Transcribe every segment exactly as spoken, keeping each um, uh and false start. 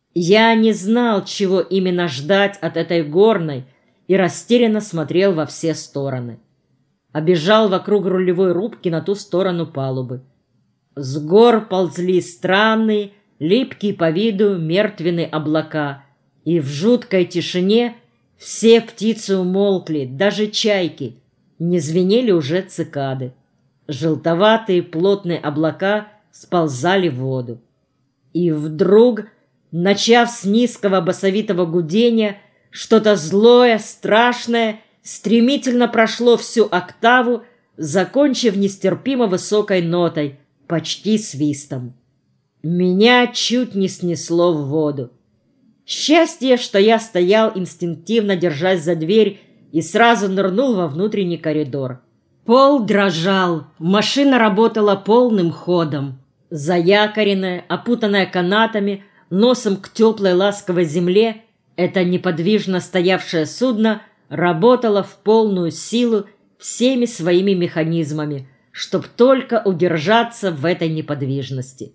Я не знал, чего именно ждать от этой горной, и растерянно смотрел во все стороны. Обежал вокруг рулевой рубки на ту сторону палубы. С гор ползли странные, липкие по виду мертвенные облака, и в жуткой тишине все птицы умолкли, даже чайки, не звенели уже цикады. Желтоватые плотные облака сползали в воду. И вдруг, начав с низкого басовитого гудения, что-то злое, страшное, стремительно прошло всю октаву, закончив нестерпимо высокой нотой, почти свистом. Меня чуть не снесло в воду. Счастье, что я стоял, инстинктивно держась за дверь, и сразу нырнул во внутренний коридор. Пол дрожал, машина работала полным ходом. Заякоренная, опутанная канатами, носом к теплой ласковой земле, это неподвижно стоявшее судно работало в полную силу всеми своими механизмами, чтоб только удержаться в этой неподвижности.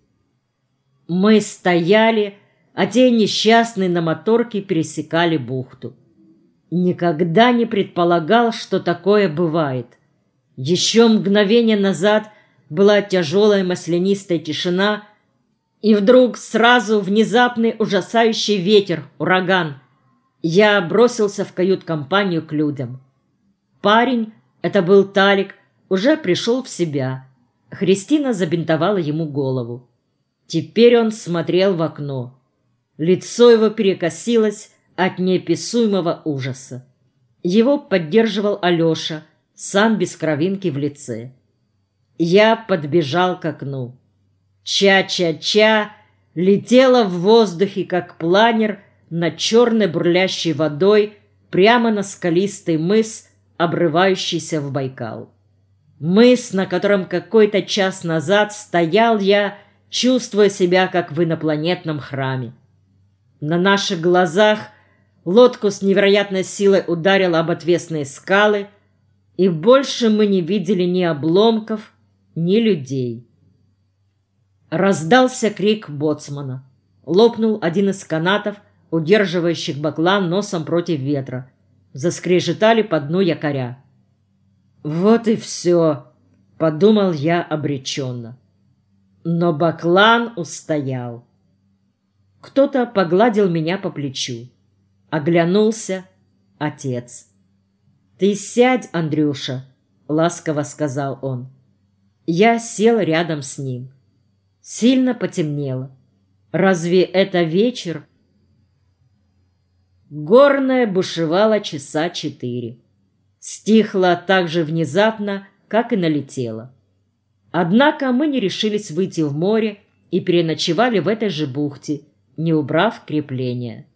Мы стояли, а те несчастные на моторке пересекали бухту. Никогда не предполагал, что такое бывает. Еще мгновение назад была тяжелая маслянистая тишина, и вдруг сразу внезапный ужасающий ветер, ураган. Я бросился в кают-компанию к людям. Парень, это был Талик, уже пришел в себя. Христина забинтовала ему голову. Теперь он смотрел в окно. Лицо его перекосилось от неописуемого ужаса. Его поддерживал Алеша, сам без кровинки в лице. Я подбежал к окну. Ча-ча-ча летела в воздухе, как планер, над черной бурлящей водой прямо на скалистый мыс, обрывающийся в Байкал. Мыс, на котором какой-то час назад стоял я, чувствуя себя как в инопланетном храме. На наших глазах лодку с невероятной силой ударило об отвесные скалы, и больше мы не видели ни обломков, ни людей. Раздался крик боцмана. Лопнул один из канатов, удерживающих баклан носом против ветра. Заскрежетали по дну якоря. «Вот и все», — подумал я обреченно. Но баклан устоял. Кто-то погладил меня по плечу. Оглянулся отец. «Ты сядь, Андрюша», — ласково сказал он. Я сел рядом с ним. Сильно потемнело. Разве это вечер? Горная бушевала часа четыре. Стихла так же внезапно, как и налетела. Однако мы не решились выйти в море и переночевали в этой же бухте, не убрав крепления.